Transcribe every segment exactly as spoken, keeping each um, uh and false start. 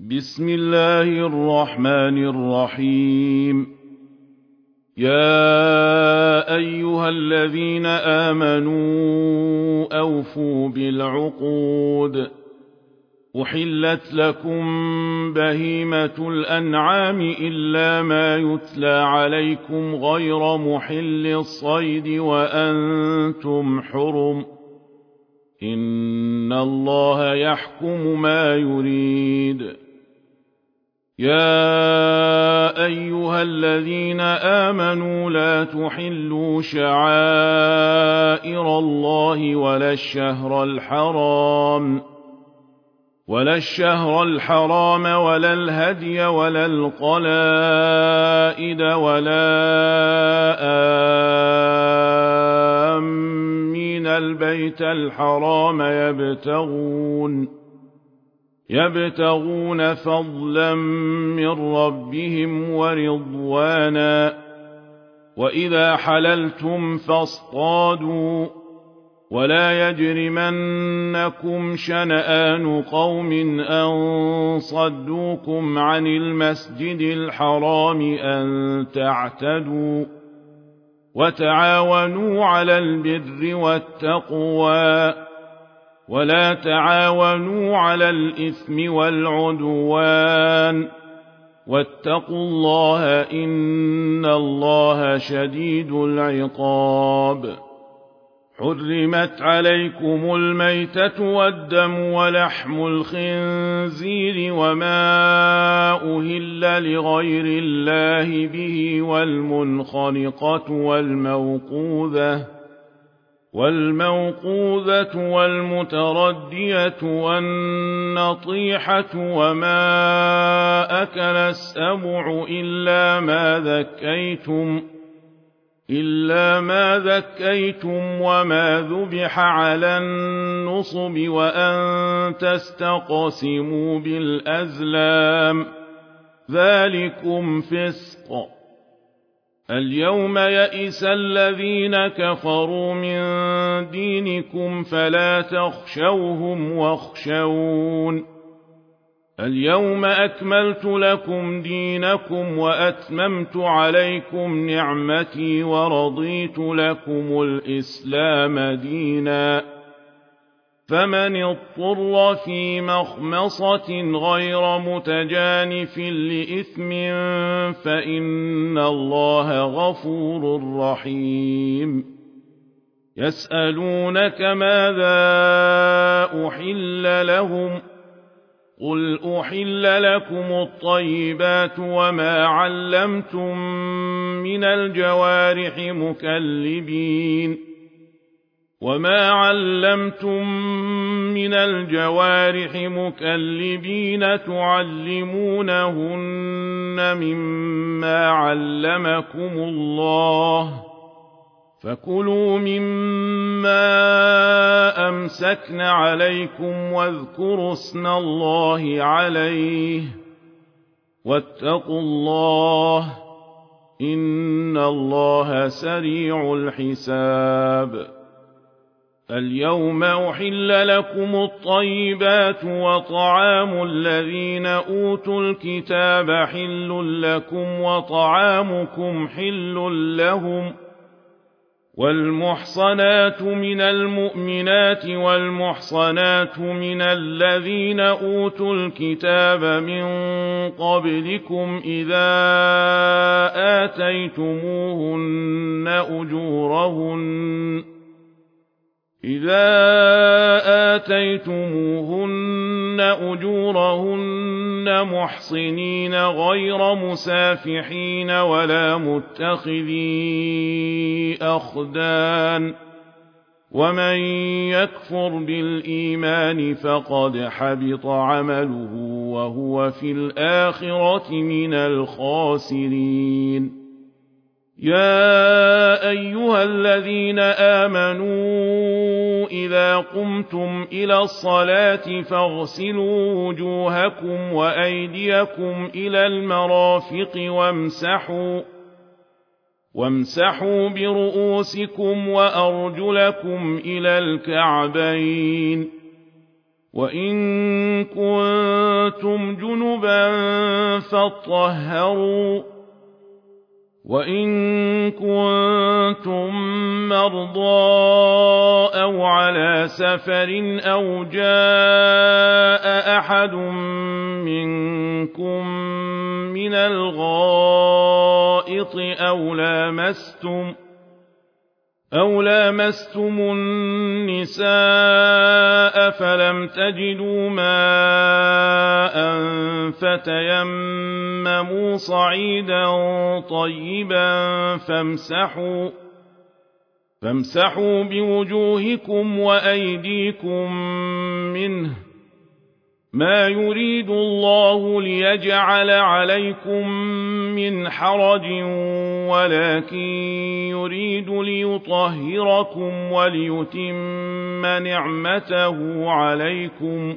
بسم الله الرحمن الرحيم. يا أيها الذين آمنوا أوفوا بالعقود. أحلت لكم بهيمة الأنعام إلا ما يتلى عليكم غير محل الصيد وأنتم حرم. إن الله يحكم ما يريد. يا أيها الذين آمنوا لا تحلوا شعائر الله ولا الشهر الحرام ولا الشهر الحرام ولا الهدي ولا القلائد ولا آمين البيت الحرام يبتغون يبتغون فضلا من ربهم ورضوانا. وإذا حللتم فاصطادوا ولا يجرمنكم شنآن قوم أن صدوكم عن المسجد الحرام أن تعتدوا. وتعاونوا على البر والتقوى ولا تعاونوا على الإثم والعدوان. واتقوا الله إن الله شديد العقاب. حرمت عليكم الميتة والدم ولحم الخنزير وما أهل لغير الله به والمنخنقة والموقوذة والموقوذة والمتردية والنطيحة وما أكل السبع إلا ما ذكيتم إلا ما ذكيتم وما ذبح على النصب وأن تستقسموا بالأزلام ذلكم فسق. اليوم يئس الذين كفروا من دينكم فلا تخشوهم واخشون. اليوم أكملت لكم دينكم وأتممت عليكم نعمتي ورضيت لكم الإسلام دينا. فمن اضطر في مخمصة غير متجانف لإثم فإن الله غفور رحيم. يسألونك ماذا أحل لهم قل أحل لكم الطيبات وما علمتم من الجوارح مكلبين وما علمتم من الجوارح مكلبين تعلمونهن مما علمكم الله فكلوا مما أمسكن عليكم واذكروا اسم الله عليه واتقوا الله إن الله سريع الحساب. اليوم أحل لكم الطيبات وطعام الذين أوتوا الكتاب حل لكم وطعامكم حل لهم. والمحصنات من المؤمنات والمحصنات من الذين أوتوا الكتاب من قبلكم إذا آتيتموهن أجورهن إذا آتيتموهن أجورهن محصنين غير مسافحين ولا متخذي أخدان. ومن يكفر بالإيمان فقد حبط عمله وهو في الآخرة من الخاسرين. يا أيها الذين آمنوا إذا قمتم إلى الصلاة فاغسلوا وجوهكم وأيديكم إلى المرافق وامسحوا وامسحوا برؤوسكم وأرجلكم إلى الكعبين وإن كنتم جنبا فاطهروا وإن كنتم مرضى أو على سفر أو جاء أحد منكم من الغائط أو لامستم أو لامستم النساء فلم تجدوا ماء فتيمموا صعيدا طيبا فامسحوا فامسحوا بوجوهكم وأيديكم منه ما يريد الله ليجعل عليكم من حرج ولكن يريد ليطهركم وليتم نعمته عليكم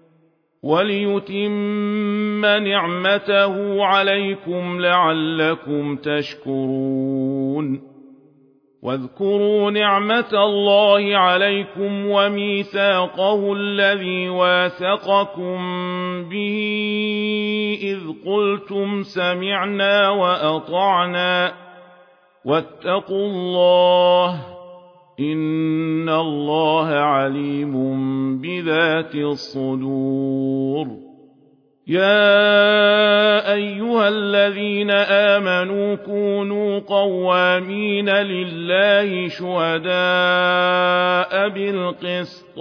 وليتم نعمته عليكم لعلكم تشكرون واذكروا نعمة الله عليكم وميثاقه الذي واثقكم به إذ قلتم سمعنا وأطعنا واتقوا الله إن الله عليم بذات الصدور يا أيها الذين آمنوا كونوا قوامين لله شهداء بالقسط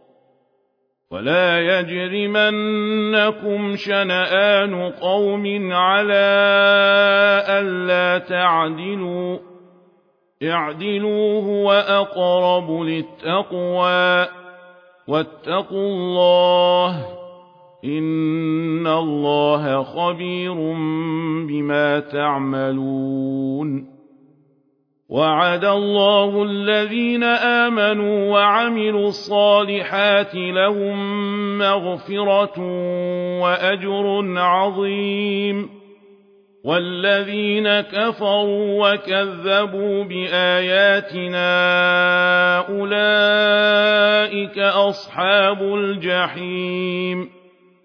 ولا يجرمنكم شنآن قوم على ألا تعدلوا اعدلوا هو أقرب للتقوى واتقوا الله إن الله خبير بما تعملون وعد الله الذين آمنوا وعملوا الصالحات لهم مغفرة وأجر عظيم والذين كفروا وكذبوا بآياتنا أولئك أصحاب الجحيم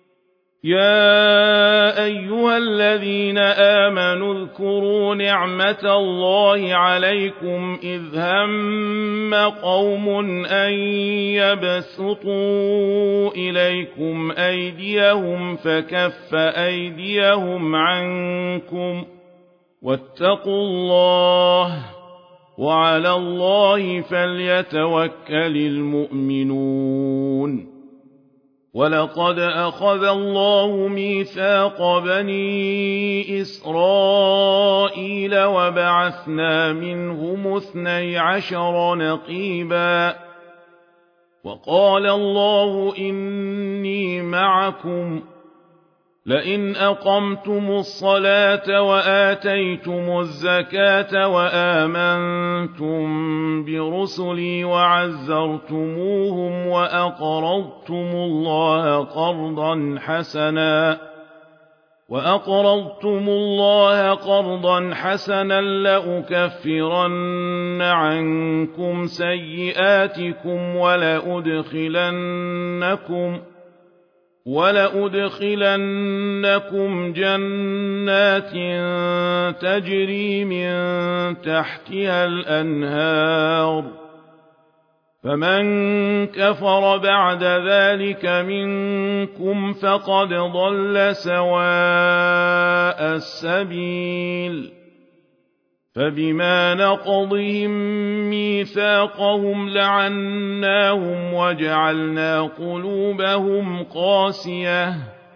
يا أيها الذين آمنوا اذكروا نعمة الله عليكم إذ هم قوم أن يبسطوا إليكم أيديهم فكف أيديهم عنكم واتقوا الله وعلى الله فليتوكل المؤمنون ولقد أخذ الله ميثاق بني إسرائيل وبعثنا منهم اثني عشر نقيبا وقال الله إني معكم لئن أقمتم الصلاة وآتيتم الزكاة وآمنتم برسلي وعزرتموهم وأقرضتم الله قرضا حسنا وأقرضتم الله قرضا حسنا لأكفرن عنكم سيئاتكم ولأدخلنكم ولأدخلنكم جنات تجري من تحتها الأنهار فمن كفر بعد ذلك منكم فقد ضل سواء السبيل فبما نقضهم ميثاقهم لعناهم وجعلنا قلوبهم قاسية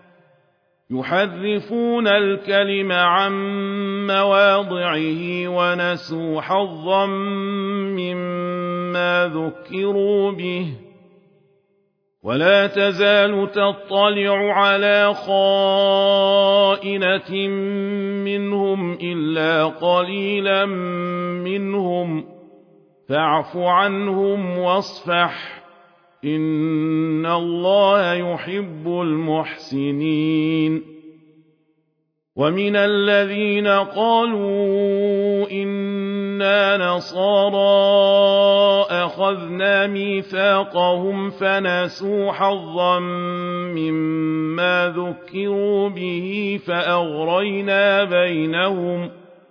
يحرفون الكلم عن مواضعه ونسوا حظا مما ذكروا به ولا تزال تطلع على خائنة منهم إلا قليلا منهم فاعف عنهم واصفح إن الله يحب المحسنين ومن الذين قالوا إن إنا نصارى أخذنا ميثاقهم فنسوا حظا مما ذكروا به فأغرينا بينهم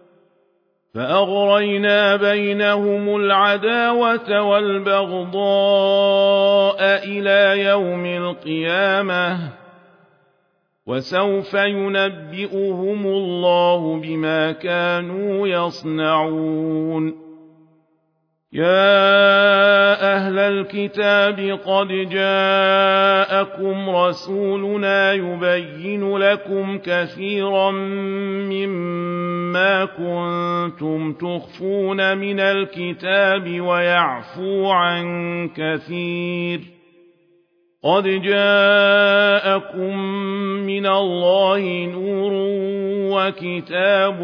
فأغرينا بينهم العداوة والبغضاء إلى يوم القيامة وسوف ينبئهم الله بما كانوا يصنعون يا أهل الكتاب قد جاءكم رسولنا يبين لكم كثيرا مما كنتم تخفون من الكتاب ويعفو عن كثير قد جاءكم من الله نور وكتاب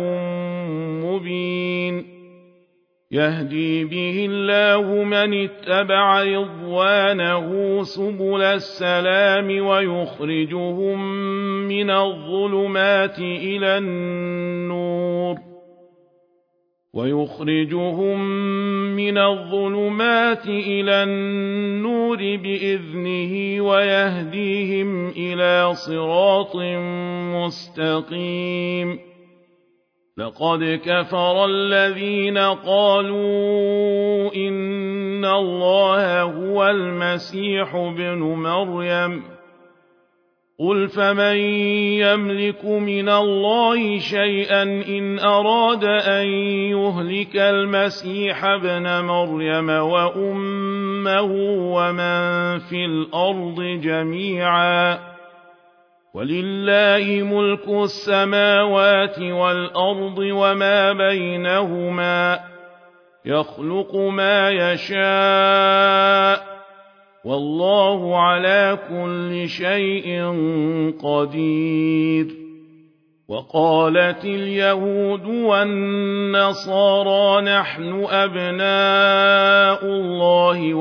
مبين يهدي به الله من اتبع رضوانه سبل السلام ويخرجهم من الظلمات إلى النور ويخرجهم من الظلمات إلى النور بإذنه ويهديهم إلى صراط مستقيم لقد كفر الذين قالوا إن الله هو المسيح ابن مريم قل فمن يملك من الله شيئا إن أراد أن يهلك المسيح ابن مريم وأمه ومن في الأرض جميعا ولله ملك السماوات والأرض وما بينهما يخلق ما يشاء والله على كل شيء قدير وقالت اليهود والنصارى نحن أبناء الله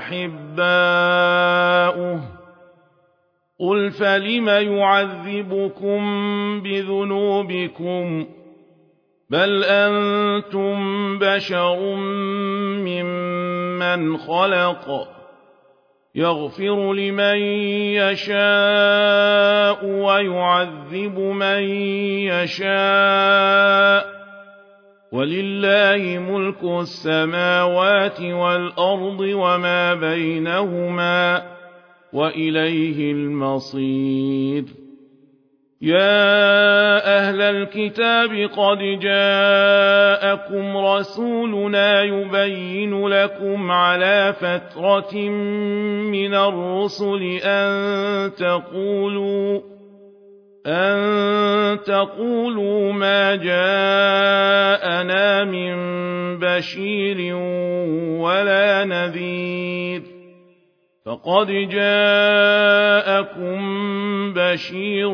وأحباؤه قل فلم يعذبكم بذنوبكم بل أنتم بشر ممن خلق يغفر لمن يشاء ويعذب من يشاء ولله ملك السماوات والأرض وما بينهما وإليه المصير يا أهل الكتاب قد جاءكم رسولنا يبين لكم على فترة من الرسل أن تقولوا أن تقولوا ما جاءنا من بشير ولا نذير فقد جاءكم بشير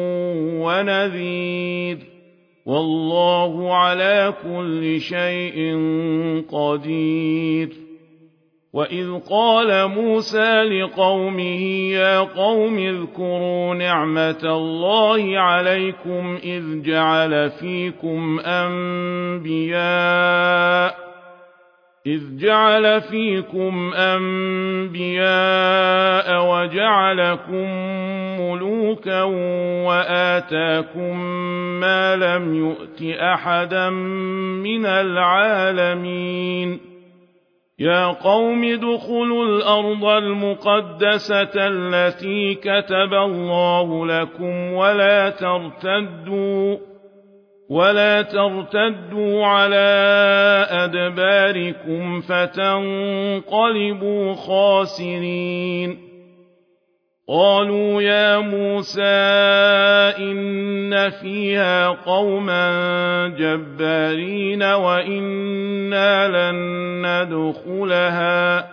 ونذير والله على كل شيء قدير وإذ قال موسى لقومه يا قوم اذكروا نعمة الله عليكم إذ جعل فيكم أنبياء إذ جعل فيكم أنبياء وجعلكم ملوكا وآتاكم ما لم يؤت أحدا من العالمين يا قوم ادخلوا الأرض المقدسة التي كتب الله لكم ولا ترتدوا ولا ترتدوا على أدباركم فتنقلبوا خاسرين قالوا يا موسى إن فيها قوما جبارين وإنا لن ندخلها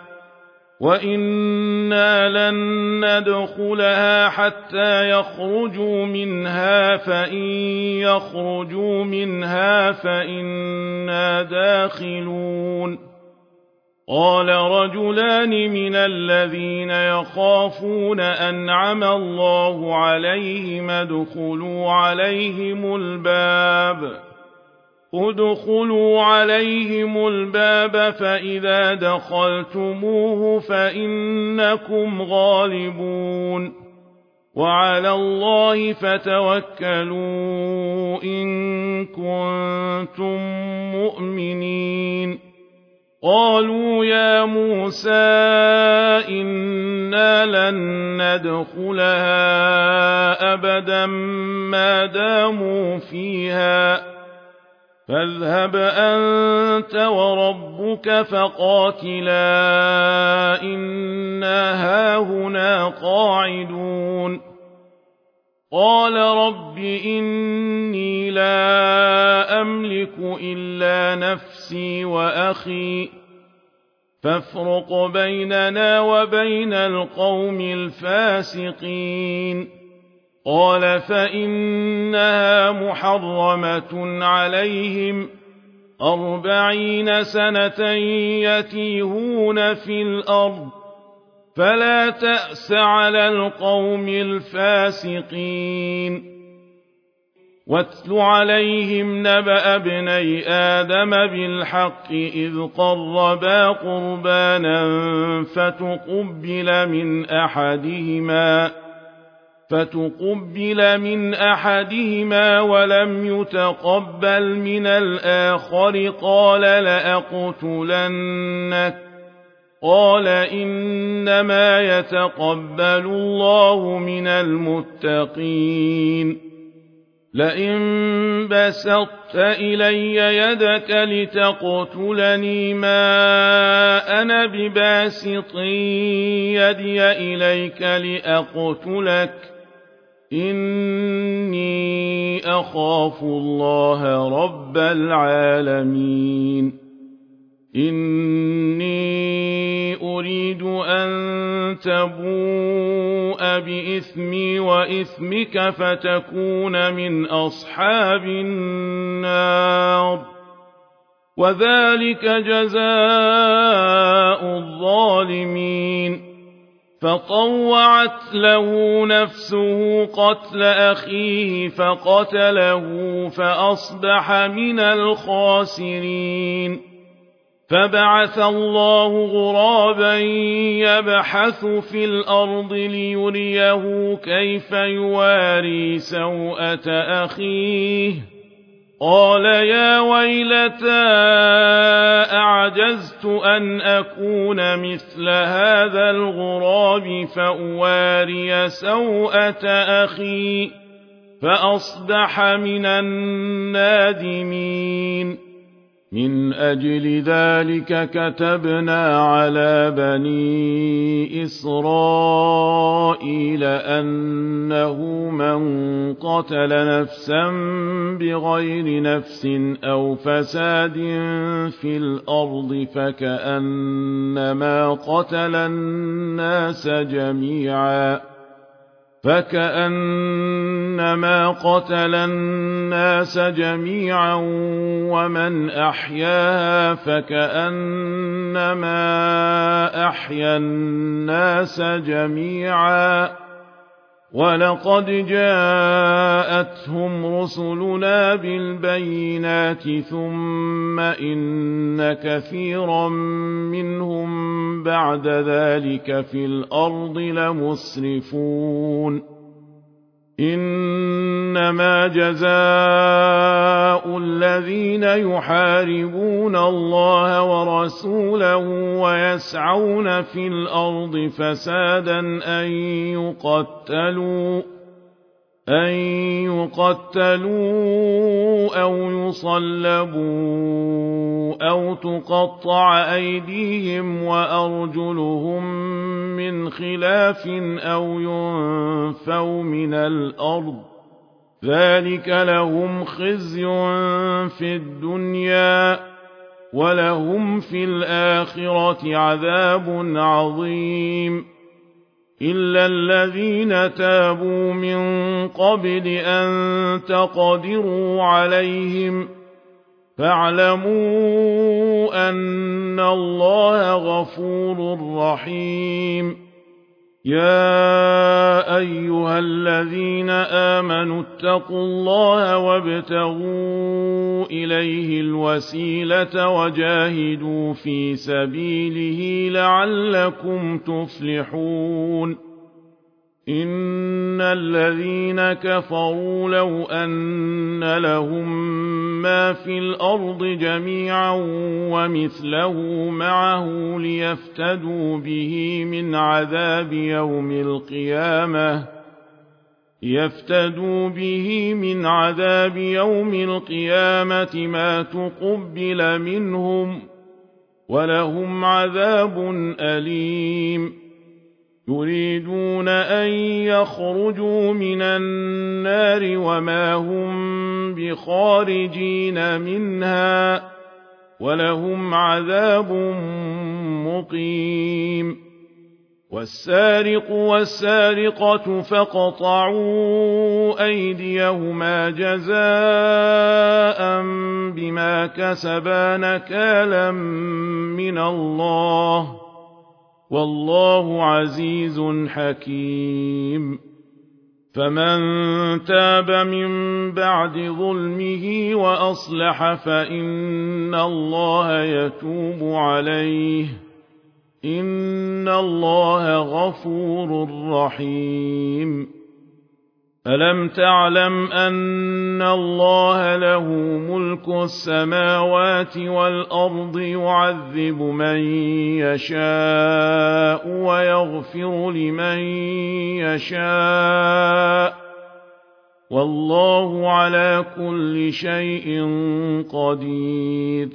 وإنا لن ندخلها حتى يخرجوا منها فإن يخرجوا منها فإنا داخلون قال رجلان من الذين يخافون أنعم الله عليهم ادخلوا عليهم الباب ادخلوا عليهم الباب فإذا دخلتموه فإنكم غالبون وعلى الله فتوكلوا إن كنتم مؤمنين قالوا يا موسى إنا لن ندخلها أبدا ما داموا فيها فاذهب أنت وربك فقاتلا إنا هاهنا قاعدون قال رب إني لا أملك إلا نفسي وأخي فافرق بيننا وبين القوم الفاسقين قال فإنها محرمة عليهم أربعين سنة يتيهون في الأرض فلا تأس على القوم الفاسقين واتل عليهم نبأ ابني آدم بالحق إذ قربا قربانا فتقبل من أحدهما فتقبل من أحدهما ولم يتقبل من الآخر قال لأقتلنك قال إنما يتقبل الله من المتقين لئن بسطت إلي يدك لتقتلني ما أنا بباسط يدي إليك لأقتلك إني أخاف الله رب العالمين إني أريد أن تبوء بإثمي وإثمك فتكون من أصحاب النار وذلك جزاء الظالمين فطوعت له نفسه قتل أخيه فقتله فأصبح من الخاسرين فبعث الله غرابا يبحث في الأرض ليريه كيف يواري سوءة أخيه قال يا ويلتى أعجزت أن أكون مثل هذا الغراب فأواري سوءة أخي فأصبح من النادمين من أجل ذلك كتبنا على بني إسرائيل أنه من قتل نفسا بغير نفس أو فساد في الأرض فكأنما قتل الناس جميعا فكأنما قتل الناس جميعا ومن أحياها فكأنما أحيا الناس جميعا ولقد جاءتهم رسلنا بالبينات ثم إن كثيرا منهم بعد ذلك في الأرض لمسرفون إنما جزاء الذين يحاربون الله ورسوله ويسعون في الأرض فسادا أن يقتلوا أن يقتلوا أو يصلبوا أو تقطع أيديهم وأرجلهم من خلاف أو ينفوا من الأرض ذلك لهم خزي في الدنيا ولهم في الآخرة عذاب عظيم إلا الذين تابوا من قبل أن تقدروا عليهم فاعلموا أن الله غفور رحيم يا أيها الذين آمنوا اتقوا الله وابتغوا إليه الوسيلة وجاهدوا في سبيله لعلكم تفلحون إن الذين كفروا لو أن لهم ما في الأرض جميعا ومثله معه ليفتدوا به من عذاب يوم القيامة يفتدوا به من عذاب يوم القيامة ما تقبل منهم ولهم عذاب أليم يريدون أن يخرجوا من النار وما هم بخارجين منها ولهم عذاب مقيم والسارق والسارقة فاقطعوا أيديهما جزاء بما كسبا نكالا من الله والله عزيز حكيم فمن تاب من بعد ظلمه وأصلح فإن الله يتوب عليه إن الله غفور رحيم ألم تعلم أن الله له ملك السماوات والأرض يعذب من يشاء ويغفر لمن يشاء والله على كل شيء قدير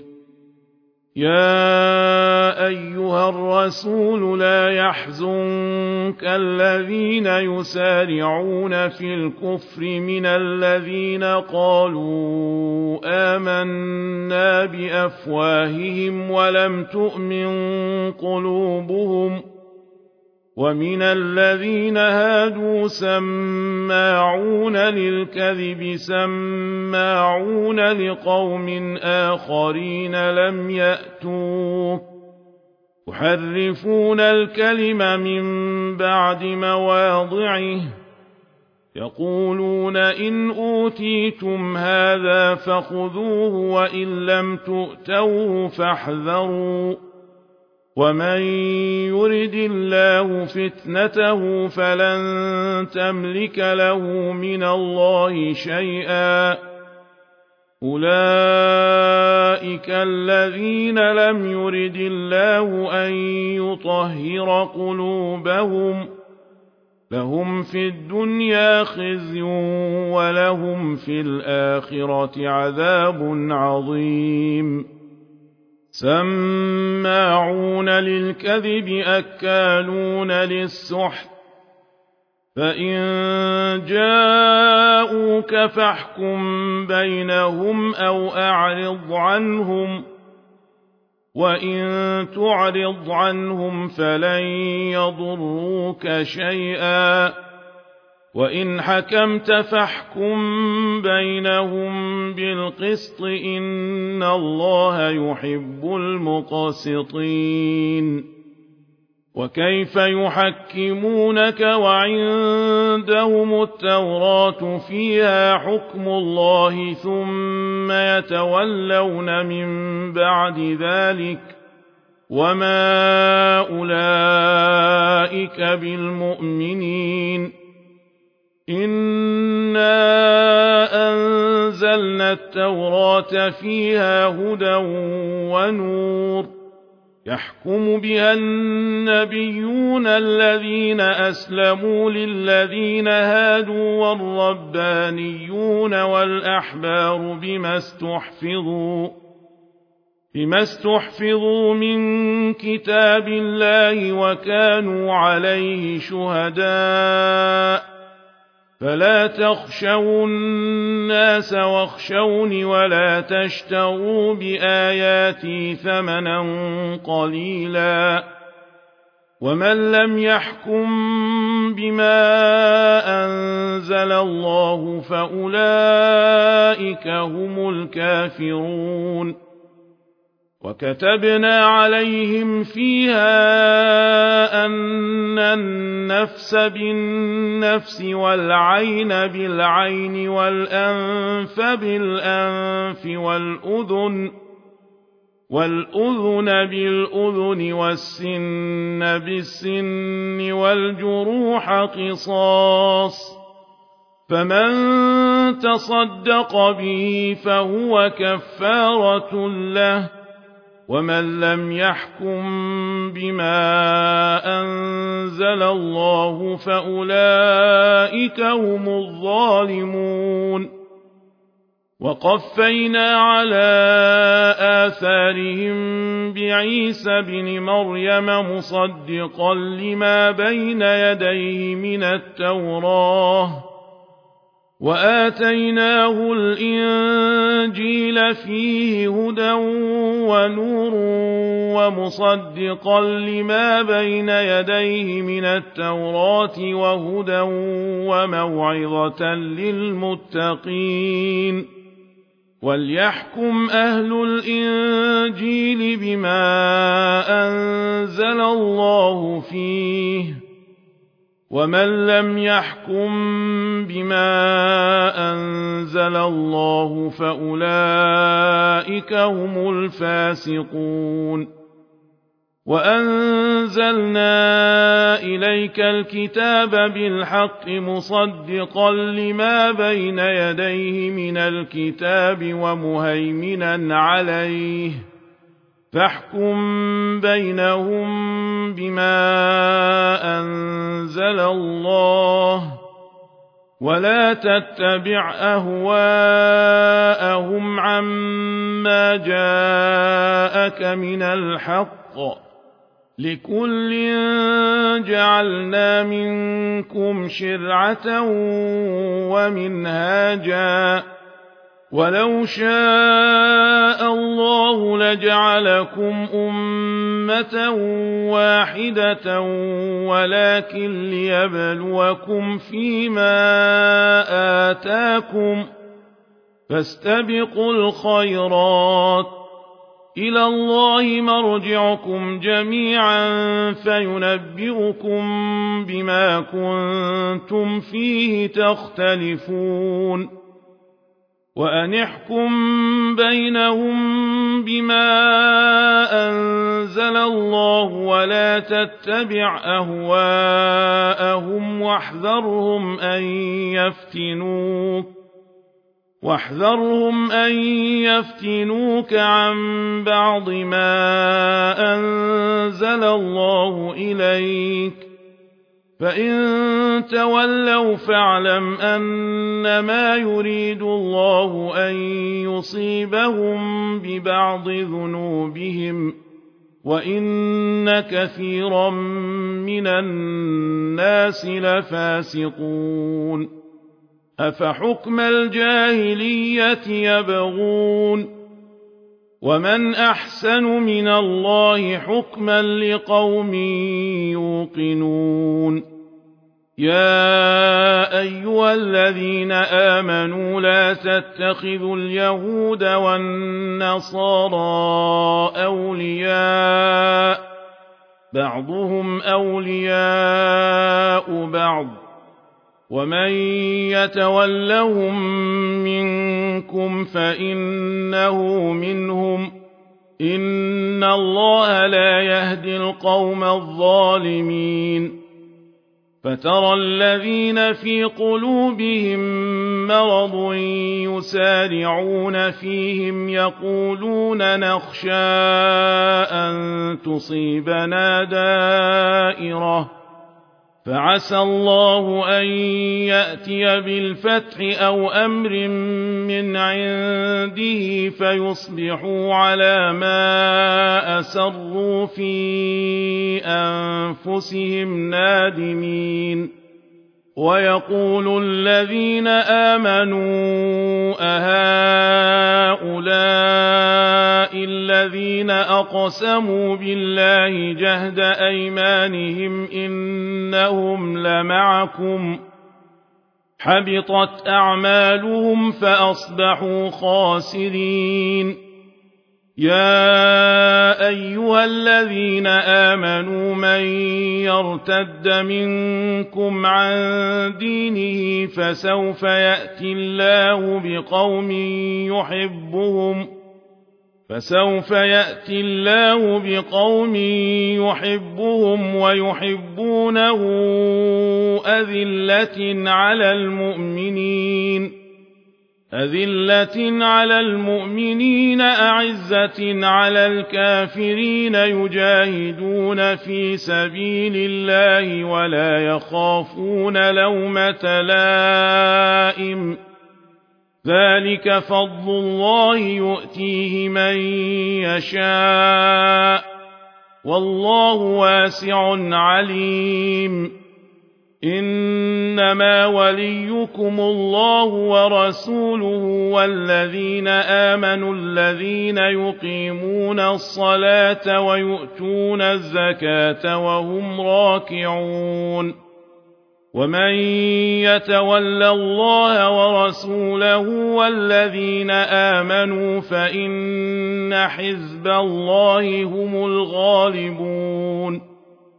يا أيها الرسول لا يحزنك الذين يسارعون في الكفر من الذين قالوا آمنا بأفواههم ولم تؤمن قلوبهم ومن الذين هادوا سماعون للكذب سماعون لقوم آخرين لم يأتوك يحرفون الكلم من بعد مواضعه يقولون إن أوتيتم هذا فخذوه وإن لم تؤتوه فاحذروا ومن يرد الله فتنته فلن تملك له من الله شيئا أولئك الذين لم يرد الله أن يطهر قلوبهم لهم في الدنيا خزي ولهم في الآخرة عذاب عظيم سماعون للكذب أكالون للسحت فإن جاءوك فاحكم بينهم أو أعرض عنهم وإن تعرض عنهم فلن يضروك شيئا وإن حكمت فاحكم بينهم بالقسط إن الله يحب المقسطين وكيف يحكمونك وعندهم التوراة فيها حكم الله ثم يتولون من بعد ذلك وما أولئك بالمؤمنين إنا أنزلنا التوراة فيها هدى ونور يحكم بها النبيون الذين أسلموا للذين هادوا والربانيون والأحبار بما استحفظوا بما استحفظوا من كتاب الله وكانوا عليه شهداء فلا تخشوا الناس واخشوني ولا تشتروا بآياتي ثمنا قليلا ومن لم يحكم بما أنزل الله فأولئك هم الكافرون وكتبنا عليهم فيها أن النفس بالنفس والعين بالعين والأنف بالأنف والأذن والأذن بالأذن والسن بالسن والجروح قصاص، فمن تصدق به فهو كفارة له، ومن لم يحكم بما أنزل الله فأولئك هم الظالمون. وقفينا على آثارهم بعيسى بن مريم مصدقا لما بين يديه من التوراة، وآتيناه الإنجيل فيه هدى ونور ومصدقا لما بين يديه من التوراة وهدى وموعظة للمتقين. وليحكم أهل الإنجيل بما أنزل الله فيه، ومن لم يحكم بما أنزل الله فأولئك هم الفاسقون. وأنزلنا إليك الكتاب بالحق مصدقا لما بين يديه من الكتاب ومهيمنا عليه، فاحكم بينهم بما أنزل الله، ولا تتبع أهواءهم عما جاءك من الحق، لكل جعلنا منكم شرعة ومنهاجا، ولو شاء الله لجعلكم أمة واحدة ولكن ليبلوكم فيما آتاكم، فاستبقوا الخيرات، إلى الله مرجعكم جميعا فينبئكم بما كنتم فيه تختلفون. وأن احكم بينهم بما أنزل الله ولا تتبع أهواءهم واحذرهم أن يفتنوك واحذرهم أن يفتنوك عن بعض ما أنزل الله إليك، فإن تولوا فاعلم أنما يريد الله أن يصيبهم ببعض ذنوبهم، وإن كثيرا من الناس لفاسقون. أفحكم الجاهلية يبغون، ومن أحسن من الله حكما لقوم يوقنون. يا أيها الذين آمنوا لا تتخذوا اليهود والنصارى أولياء، بعضهم أولياء بعض، ومن يتولهم منكم فإنه منهم، إن الله لا يهدي القوم الظالمين. فترى الذين في قلوبهم مرض يسارعون فيهم يقولون نخشى أن تصيبنا دائرة، فعسى الله أن يأتي بالفتح أو أمر من عنده فيصبحوا على ما أسروا في أنفسهم نادمين. ويقول الذين آمنوا أهؤلاء الذين أقسموا بالله جهد أيمانهم إنهم لمعكم، حبطت أعمالهم فأصبحوا خاسرين. يا أيها الذين آمنوا من يرتد منكم عن دينه فسوف يأتي الله بقوم يحبهم فسوف يأتي الله بقوم يحبهم ويحبونه أذلة على المؤمنين أذلة على المؤمنين أعزة على الكافرين يجاهدون في سبيل الله ولا يخافون لومة لائم ذلك فضل الله يؤتيه من يشاء والله واسع عليم إنما وليكم الله ورسوله والذين آمنوا الذين يقيمون الصلاة ويؤتون الزكاة وهم راكعون ومن يتول الله ورسوله والذين آمنوا فإن حزب الله هم الغالبون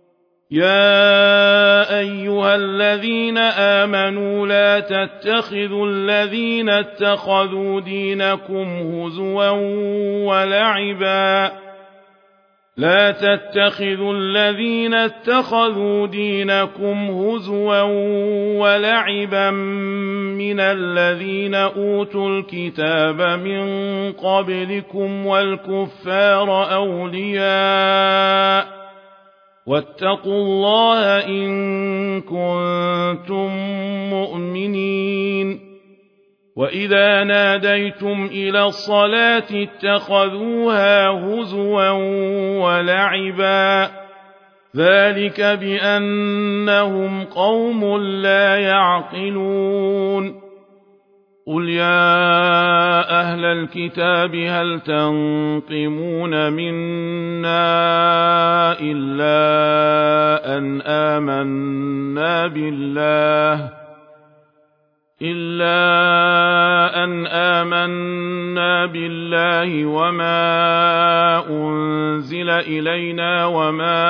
يا أيها الذين آمنوا لا تتخذوا الذين اتخذوا دينكم هزوا ولعبا لا تتخذوا الذين اتخذوا دينكم هزوا ولعبا من الذين أوتوا الكتاب من قبلكم والكفار أولياء واتقوا الله إن كنتم مؤمنين وإذا ناديتم إلى الصلاة اتخذوها هزوا ولعبا ذلك بأنهم قوم لا يعقلون قل يا أهل الكتاب هل تنقمون منا إلا أن آمنا بالله إلا أن آمنا بالله وما أنزل إلينا وما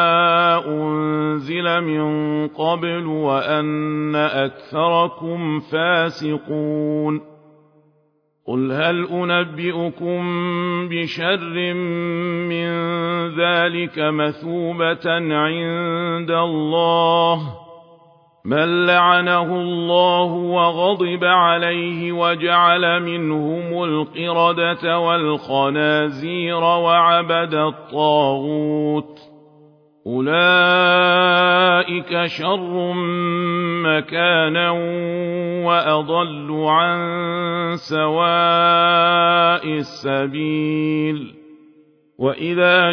أنزل من قبل وأن أكثركم فاسقون قل هل أنبئكم بشر من ذلك مثوبة عند الله من لعنه الله وغضب عليه وجعل منهم القردة والخنازير وعبد الطاغوت أولئك شر مكانا وأضل عن سواء السبيل وإذا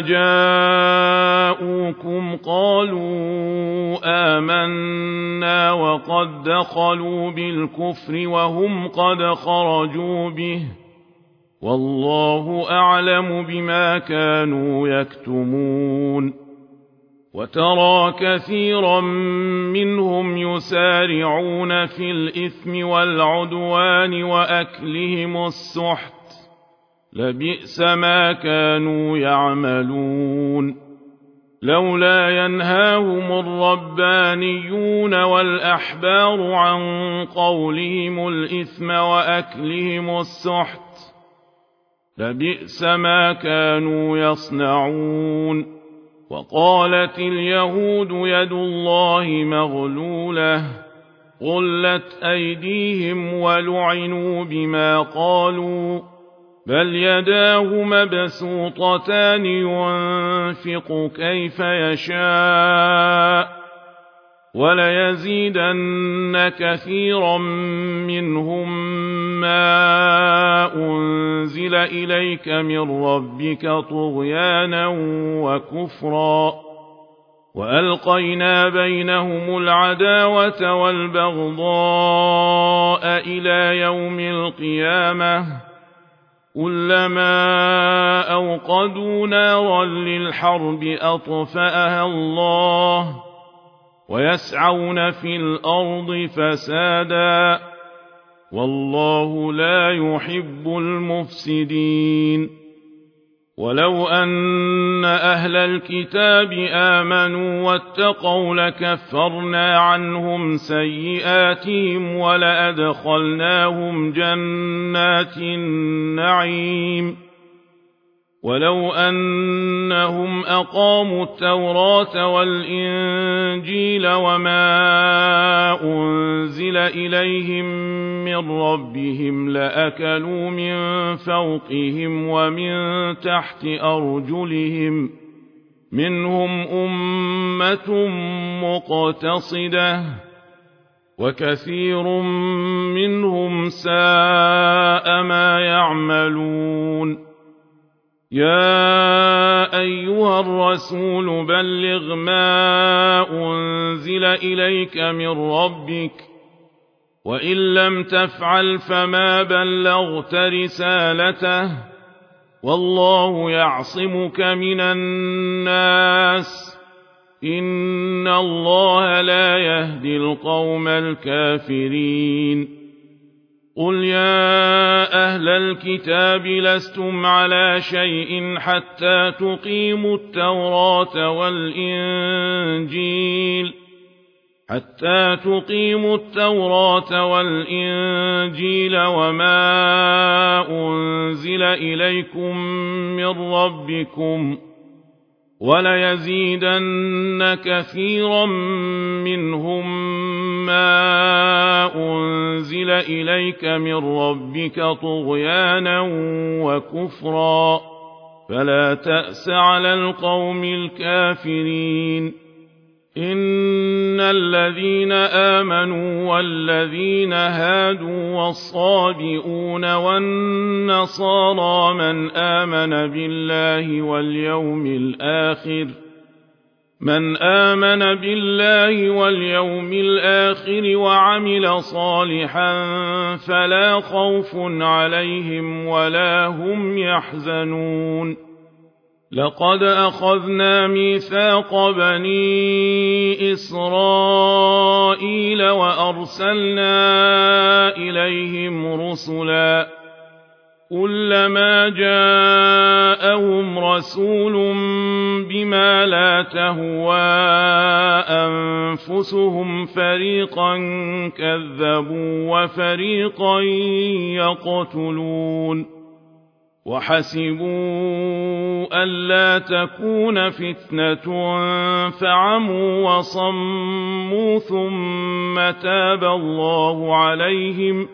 جاءوكم قالوا آمنا وقد دخلوا بالكفر وهم قد خرجوا به والله أعلم بما كانوا يكتمون وترى كثيرا منهم يسارعون في الإثم والعدوان وأكلهم السحت لبئس ما كانوا يعملون لولا ينهاهم الربانيون والأحبار عن قولهم الإثم وأكلهم السحت لبئس ما كانوا يصنعون وقالت اليهود يد الله مغلولة غلت أيديهم ولعنوا بما قالوا بل يداه مبسوطتان ينفق كيف يشاء وليزيدن كثيرا منهم ما أنزل إليك من ربك طغيانا وكفرا وألقينا بينهم العداوة والبغضاء إلى يوم القيامة كلما أوقدوا نارا للحرب أطفأها الله ويسعون في الأرض فسادا والله لا يحب المفسدين ولو أن أهل الكتاب آمنوا واتقوا لكفرنا عنهم سيئاتهم ولأدخلناهم جنات النعيم ولو أنهم أقاموا التوراة والإنجيل وما أنزل إليهم من ربهم لأكلوا من فوقهم ومن تحت أرجلهم منهم أمة مقتصدة وكثير منهم ساء ما يعملون يا أيها الرسول بلغ ما أنزل إليك من ربك وإن لم تفعل فما بلغت رسالته والله يعصمك من الناس إن الله لا يهدي القوم الكافرين قل يا أهل الكتاب لستم على شيء حتى تقيموا التوراة والإنجيل حتى تقيموا التوراة والإنجيل وما أنزل إليكم من ربكم وليزيدن كثيرا منهم ما أنزل إليك من ربك طغيانا وكفرا فلا تأس على القوم الكافرين إن الذين آمنوا والذين هادوا والصابئون والنصارى من آمن بالله واليوم الآخر من آمن بالله واليوم الآخر وعمل صالحا فلا خوف عليهم ولا هم يحزنون لقد أخذنا ميثاق بني إسرائيل وأرسلنا إليهم رسلا كلما جاءهم رسول بما لا تهوى أنفسهم فريقا كذبوا وفريقا يقتلون وحسبوا ألا تكون فتنة فعموا وصموا ثم تاب الله عليهم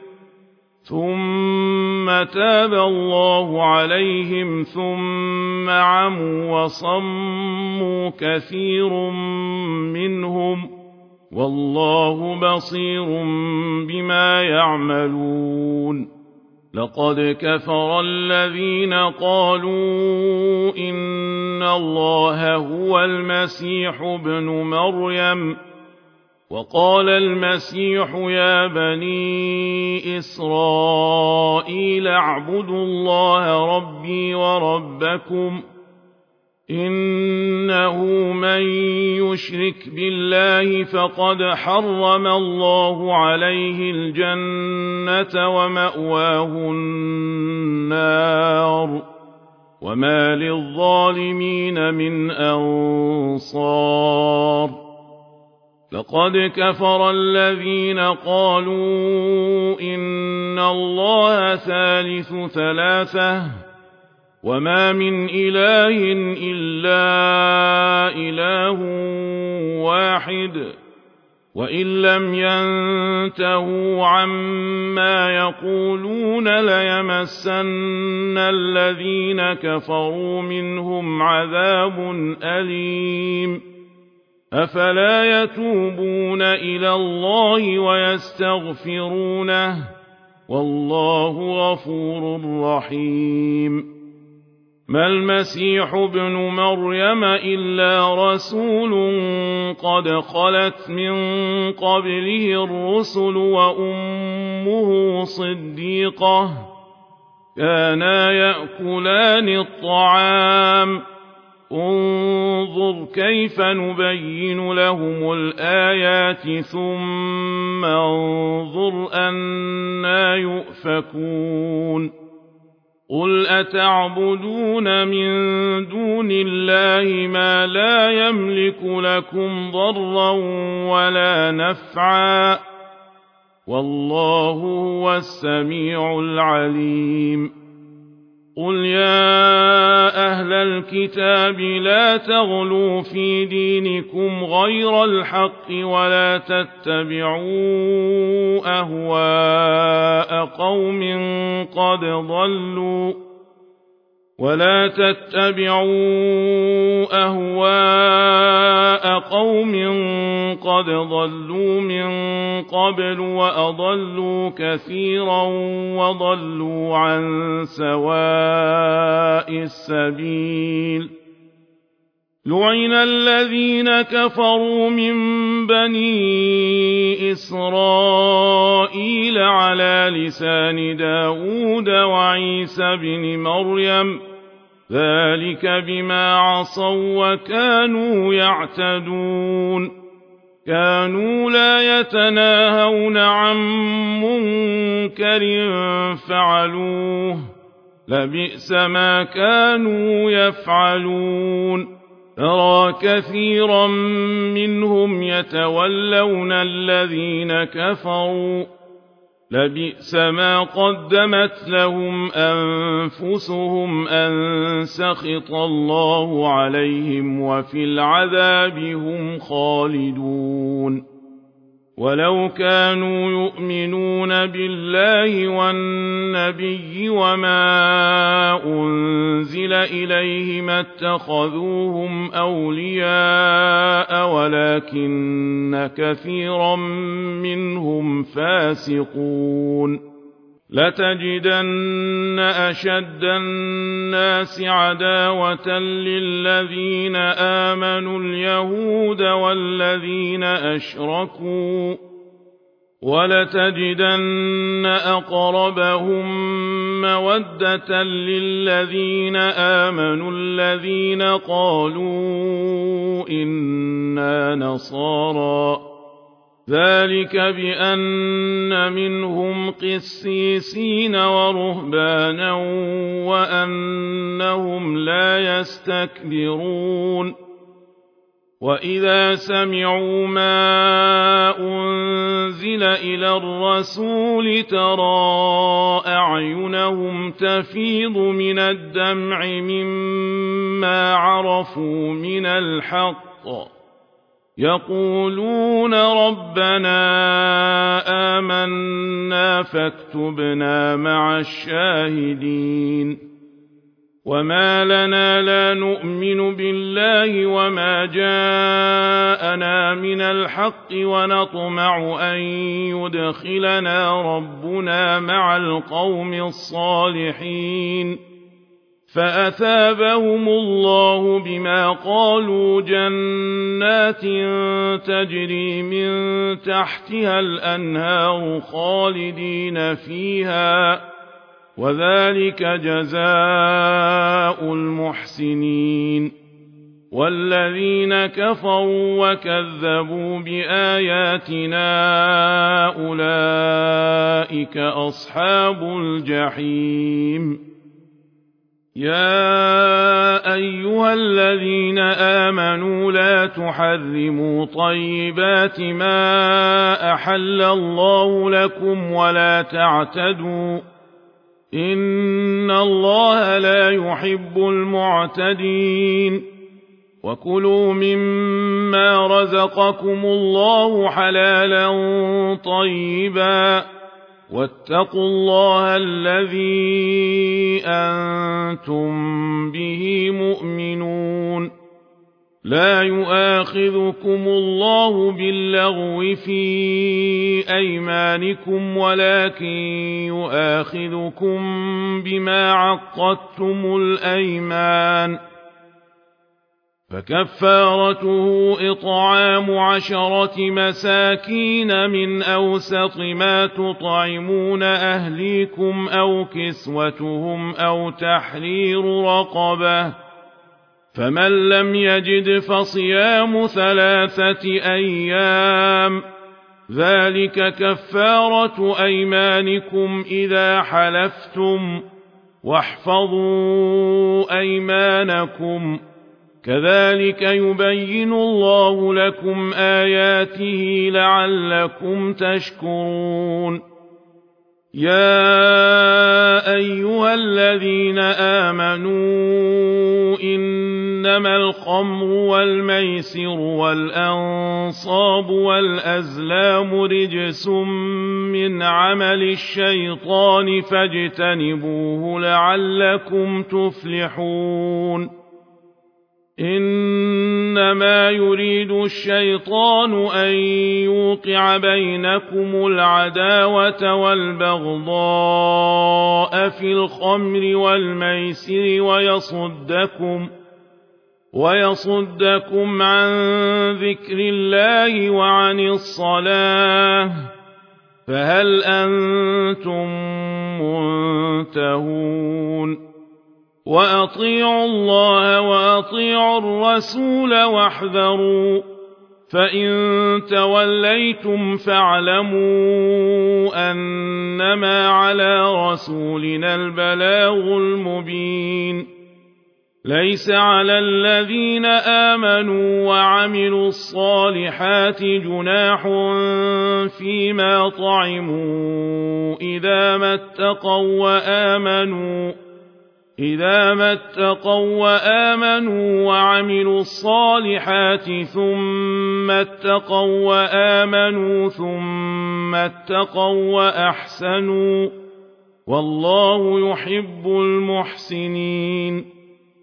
ثم تاب الله عليهم ثم عموا وصموا كثير منهم والله بصير بما يعملون لقد كفر الذين قالوا إن الله هو المسيح ابن مريم وقال المسيح يا بني إسرائيل اعبدوا الله ربي وربكم إنه من يشرك بالله فقد حرم الله عليه الجنة ومأواه النار وما للظالمين من أنصار لقد كفر الذين قالوا إن الله ثالث ثلاثة وما من إله إلا إله واحد وإن لم ينتهوا عما يقولون ليمسن الذين كفروا منهم عذاب أليم أفلا يتوبون إلى الله ويستغفرونه والله غفور رحيم ما المسيح ابن مريم إلا رسول قد خلت من قبله الرسل وأمه صديقة كانا يأكلان الطعام انظر كيف نبين لهم الآيات ثم انظر أنى يؤفكون قل أتعبدون من دون الله ما لا يملك لكم ضرا ولا نفعا والله هو السميع العليم قل يا أهل الكتاب لا تغلوا في دينكم غير الحق ولا تتبعوا أهواء قوم قد ضلوا ولا تتبعوا أهواء قوم قد ضلوا من قبل وأضلوا كثيرا وضلوا عن سواء السبيل لعن الذين كفروا من بني إسرائيل على لسان داود وعيسى بن مريم ذلك بما عصوا وكانوا يعتدون كانوا لا يتناهون عن منكر فعلوه لبئس ما كانوا يفعلون ترى كثيرا منهم يتولون الذين كفروا لبئس ما قدمت لهم أنفسهم أن سخط الله عليهم وفي العذاب هم خالدون ولو كانوا يؤمنون بالله والنبي وما أنزل إليه ما اتخذوهم أولياء ولكن كثيرا منهم فاسقون لتجدن أشد الناس عداوة للذين آمنوا اليهود والذين أشركوا ولتجدن أقربهم مودة للذين آمنوا الذين قالوا إنا نصارى ذلك بأن منهم قسيسين ورهبانا وأنهم لا يستكبرون وإذا سمعوا ما أنزل إلى الرسول ترى أعينهم تفيض من الدمع مما عرفوا من الحق يقولون ربنا آمنا فاكتبنا مع الشاهدين وما لنا لا نؤمن بالله وما جاءنا من الحق ونطمع أن يدخلنا ربنا مع القوم الصالحين فأثابهم الله بما قالوا جنات تجري من تحتها الأنهار خالدين فيها وذلك جزاء المحسنين والذين كفروا وكذبوا بآياتنا أولئك أصحاب الجحيم يا أيها الذين آمنوا لا تحرموا طيبات ما أحل الله لكم ولا تعتدوا إن الله لا يحب المعتدين وكلوا مما رزقكم الله حلالا طيبا واتقوا الله الذي أنتم به مؤمنون لا يؤاخذكم الله باللغو في أيمانكم ولكن يؤاخذكم بما عقدتم الأيمان فكفارته إطعام عشرة مساكين من أوسط ما تطعمون أهليكم أو كسوتهم أو تحرير رقبة فمن لم يجد فصيام ثلاثة أيام ذلك كفارة أيمانكم إذا حلفتم واحفظوا أيمانكم كذلك يبين الله لكم آياته لعلكم تشكرون يا أيها الذين آمنوا إنما الخمر والميسر والأنصاب والأزلام رجس من عمل الشيطان فاجتنبوه لعلكم تفلحون إنما يريد الشيطان أن يوقع بينكم العداوة والبغضاء في الخمر والميسر ويصدكم ويصدكم عن ذكر الله وعن الصلاة فهل أنتم منتهون وأطيعوا الله وأطيعوا الرسول واحذروا فإن توليتم فاعلموا أنما على رسولنا البلاغ المبين ليس على الذين آمنوا وعملوا الصالحات جناح فيما طعموا إذا ما اتقوا وآمنوا إذا ما اتقوا وآمنوا وعملوا الصالحات ثم اتقوا وآمنوا ثم اتقوا وأحسنوا والله يحب المحسنين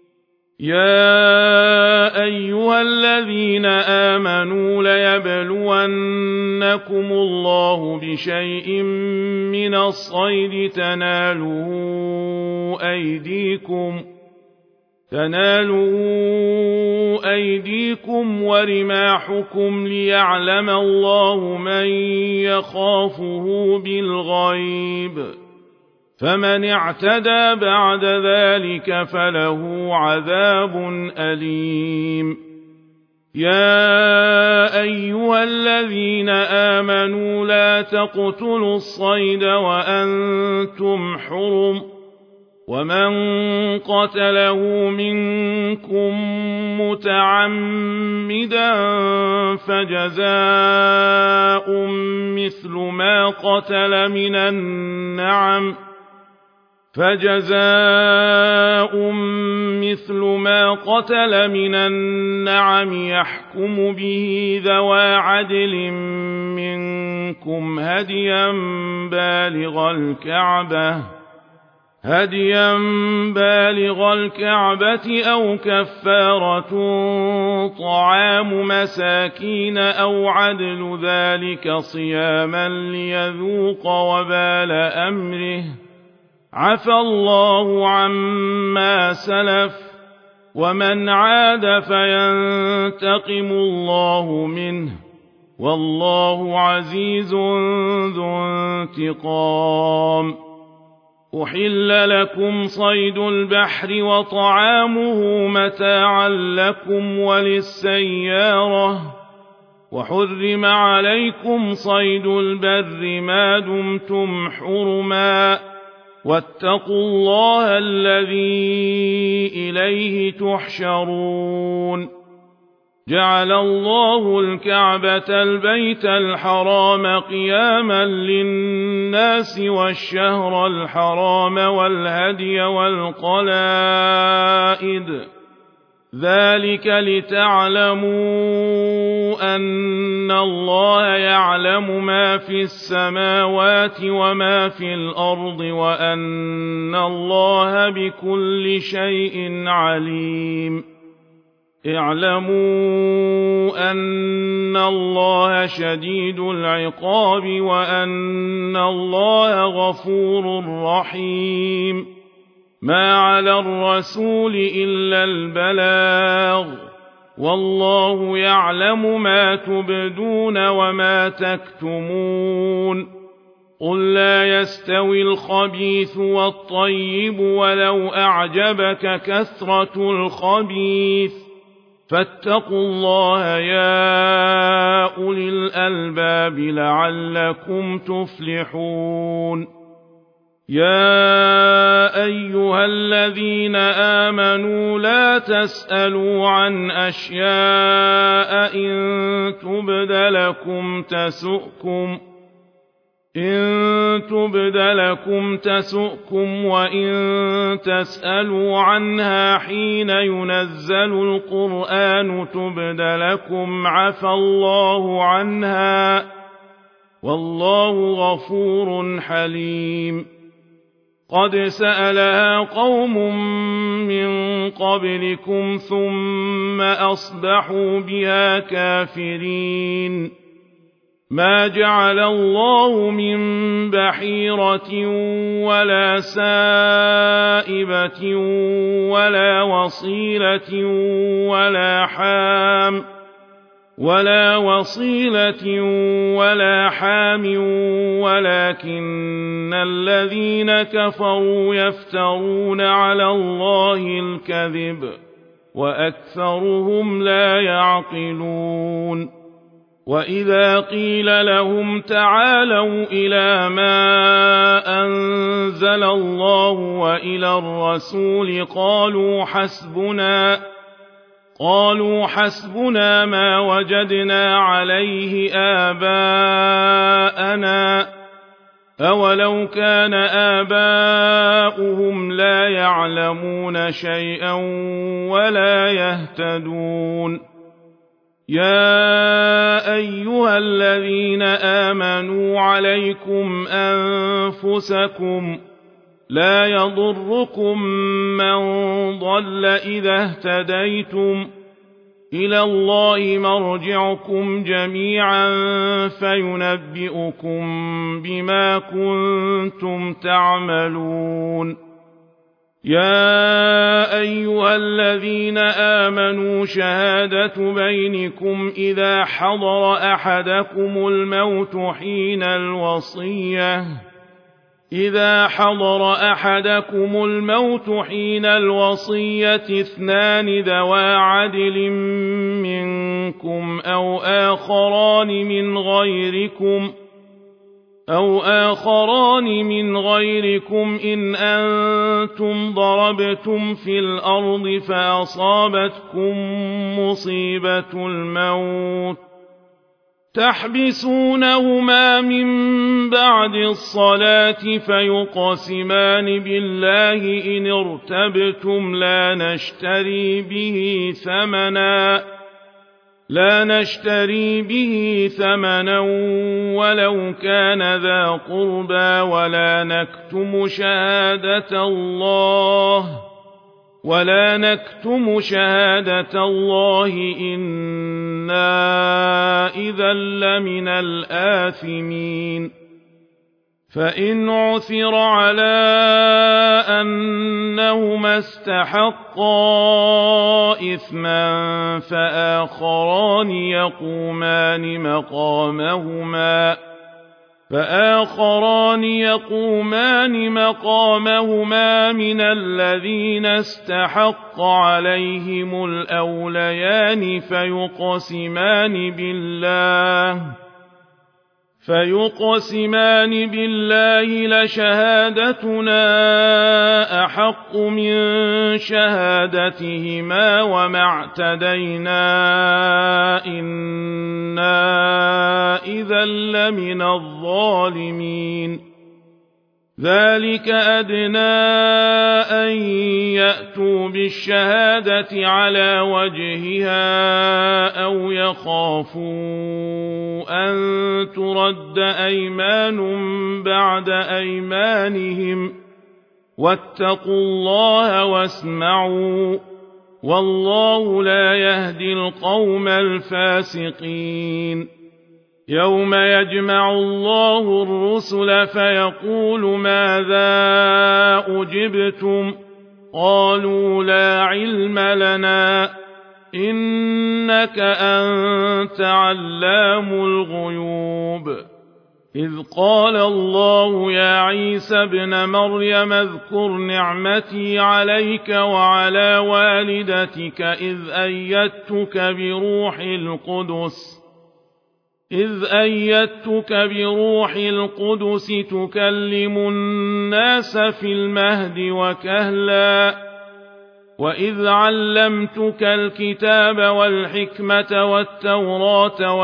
يا أيها الذين آمنوا ليبلونكم الله بشيء من الصيد تناله أيديكم تناله أيديكم ورماحكم ليعلم الله من يخافه بالغيب فمن اعتدى بعد ذلك فله عذاب أليم يا أيها الذين آمنوا لا تقتلوا الصيد وأنتم حرم ومن قتله منكم متعمدا فجزاء مثل ما قتل من النعم فجزاء مثل ما قتل من النعم يحكم به ذوى عدل منكم هديا بالغ الكعبة هديا بالغ الكعبة أو كفارة طعام مساكين أو عدل ذلك صياما ليذوق وبال أمره عفى الله عما سلف ومن عاد فينتقم الله منه والله عزيز ذو انتقام أحل لكم صيد البحر وطعامه متاعا لكم وللسيارة وحرم عليكم صيد البر ما دمتم حرما واتقوا الله الذي إليه تحشرون جعل الله الكعبة البيت الحرام قياما للناس والشهر الحرام والهدي والقلائد ذلك لتعلموا أن الله يعلم ما في السماوات وما في الأرض وأن الله بكل شيء عليم اعلموا أن الله شديد العقاب وأن الله غفور رحيم ما على الرسول إلا البلاغ والله يعلم ما تبدون وما تكتمون قل لا يستوي الخبيث والطيب ولو أعجبك كثرة الخبيث فاتقوا الله يا أولي الألباب لعلكم تفلحون يا أيها الذين آمنوا لا تسألوا عن أشياء إن تبد لكم تسؤكم إن تبد لكم تسؤكم وإن تسألوا عنها حين ينزل القرآن تبد لكم عفى الله عنها والله غفور حليم. قد سألها قوم من قبلكم ثم أصبحوا بها كافرين. ما جعل الله من بحيرة ولا سائبة ولا وصيلة ولا حام ولا وصيلة ولا حام ولكن الذين كفروا يفترون على الله الكذب وأكثرهم لا يعقلون. وإذا قيل لهم تعالوا إلى ما أنزل الله وإلى الرسول قالوا حسبنا قالوا حسبنا ما وجدنا عليه آباءنا أولو كان آباؤهم لا يعلمون شيئا ولا يهتدون. يا أيها الذين آمنوا عليكم أنفسكم لا يضركم من ضل إذا اهتديتم إلى الله مرجعكم جميعا فينبئكم بما كنتم تعملون. يا أيها الذين آمنوا شهادة بينكم إذا حضر أحدكم الموت حين الوصية إذا حضر أحدكم الموت حين الوصية اثنان ذوى عدل منكم أو آخران من غيركم أو آخران من غيركم إن أنتم ضربتم في الأرض فأصابتكم مصيبة الموت تحبسونهما من بعد الصلاة فيقسمان بالله إن ارتبتم لا نشتري به ثمنا لا نشتري به ثمنا ولو كان ذا قربى ولا نكتم شهادة الله ولا نكتم شهادة الله إنا إذا لمن الآثمين. فإن عثر على أنهما استحقا إثما فآخران يقومان مقامهما فآخران يقومان مقامهما من الذين استحق عليهم الأوليان فيقسمان بالله فيقسمان بالله لشهادتنا أحق من شهادتهما وما اعتدينا إنا إذا لمن الظالمين. ذلك أدنى أن يأتوا بالشهادة على وجهها أو يخافوا أن ترد أيمان بعد أيمانهم واتقوا الله واسمعوا والله لا يهدي القوم الفاسقين. يوم يجمع الله الرسل فيقول ماذا أجبتم قالوا لا علم لنا إنك أنت علام الغيوب. إذ قال الله يا عيسى ابن مريم اذكر نعمتي عليك وعلى والدتك إذ أيدتك بروح القدس إذ أيدتك بروح القدس تكلم الناس في المهد وكهلا وإذ علمتك الكتاب والحكمة والتوراة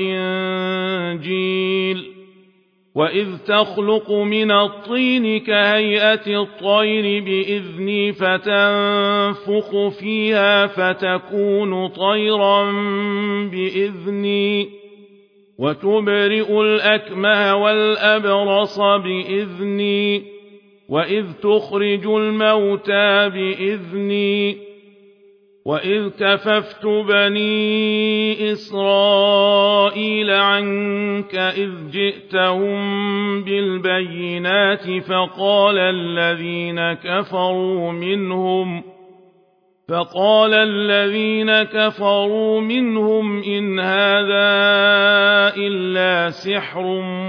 والإنجيل وإذ تخلق من الطين كهيئة الطير بإذني فتنفخ فيها فتكون طيرا بإذني وتبرئ الأكمه والأبرص بإذني وإذ تخرج الموتى بإذني وإذ كففت بني إسرائيل عنك إذ جئتهم بالبينات فقال الذين كفروا منهم فقال الذين كفروا منهم إن هذا إلا سحر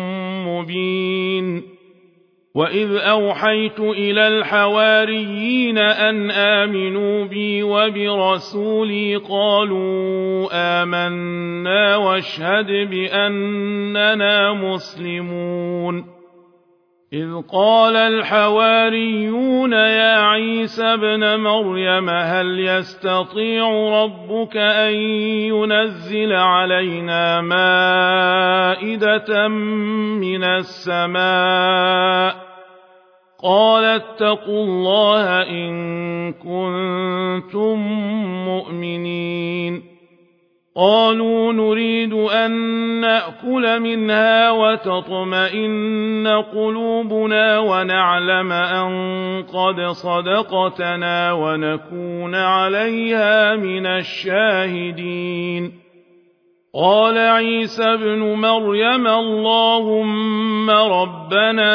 مبين وإذ أوحيت إلى الحواريين أن آمنوا بي وبرسولي قالوا آمنا واشهد بأننا مسلمون إذ قال الحواريون يا عيسى ابن مريم هل يستطيع ربك أن ينزل علينا مائدة من السماء قال اتقوا الله إن كنتم مؤمنين قالوا نريد أن نأكل منها وتطمئن قلوبنا ونعلم أن قد صدقتنا ونكون عليها من الشاهدين قال عيسى ابن مريم اللهم ربنا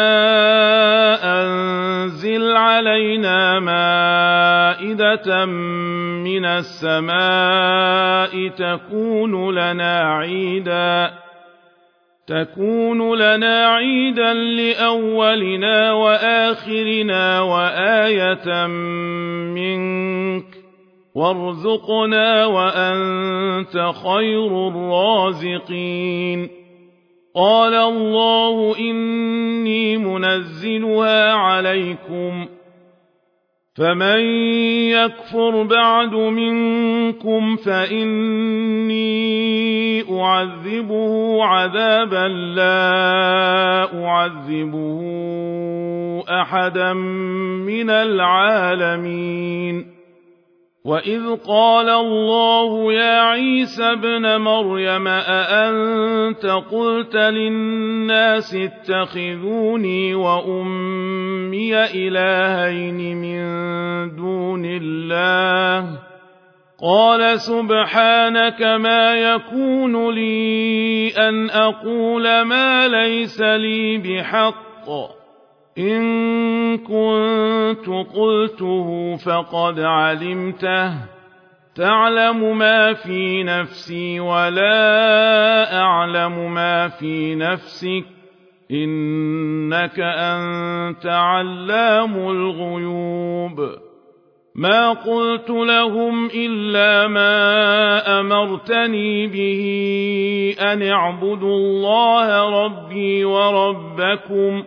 أنزل علينا مائدة من السماء تكون لنا عيدا تكون لنا عيدا لأولنا وآخرنا وآية منك وارزقنا وأنت خير الرازقين قال الله إني منزلها عليكم فمن يكفر بعد منكم فإني أعذبه عذابا لا أعذبه أحدا من العالمين وإذ قال الله يا عيسى ابن مريم أأنت قلت للناس اتخذوني وأمي إلهين من دون الله قال سبحانك ما يكون لي أن أقول ما ليس لي بحق إن كنت قلته فقد علمته تعلم ما في نفسي ولا أعلم ما في نفسك إنك أنت علام الغيوب ما قلت لهم إلا ما أمرتني به أن اعبدوا الله ربي وربكم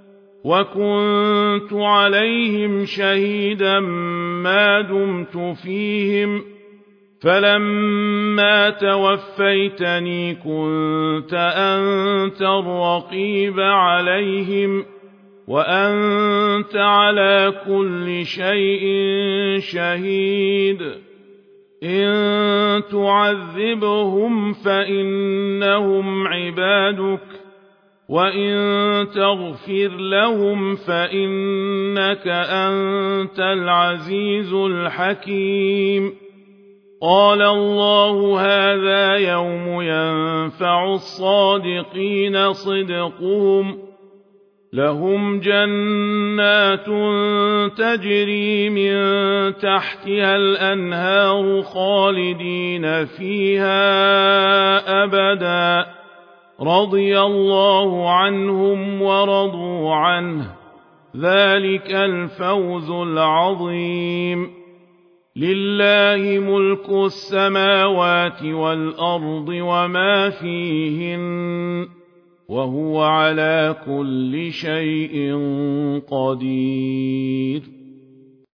وكنت عليهم شهيدا ما دمت فيهم فلما توفيتني كنت أنت الرقيب عليهم وأنت على كل شيء شهيد إن تعذبهم فإنهم عبادك وإن تغفر لهم فإنك أنت العزيز الحكيم قال الله هذا يوم ينفع الصادقين صدقهم لهم جنات تجري من تحتها الأنهار خالدين فيها أبدا رضي الله عنهم ورضوا عنه ذلك الفوز العظيم لله ملك السماوات والأرض وما فيهن وهو على كل شيء قدير